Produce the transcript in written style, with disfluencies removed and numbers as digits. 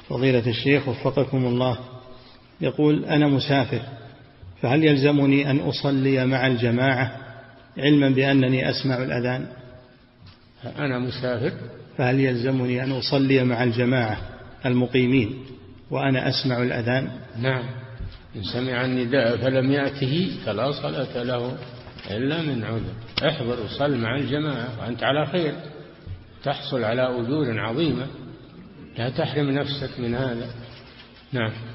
فضيلة الشيخ وفقكم الله، يقول: أنا مسافر، فهل يلزمني أن أصلي مع الجماعة علما بأنني أسمع الأذان؟ أنا مسافر، فهل يلزمني أن أصلي مع الجماعة المقيمين وأنا أسمع الأذان؟ نعم، إن سمع النداء فلم يأته فلا صلاة له إلا من عذر. احضر وصل مع الجماعة وأنت على خير، تحصل على أجور عظيمة، لا تحرم نفسك من هذا. نعم.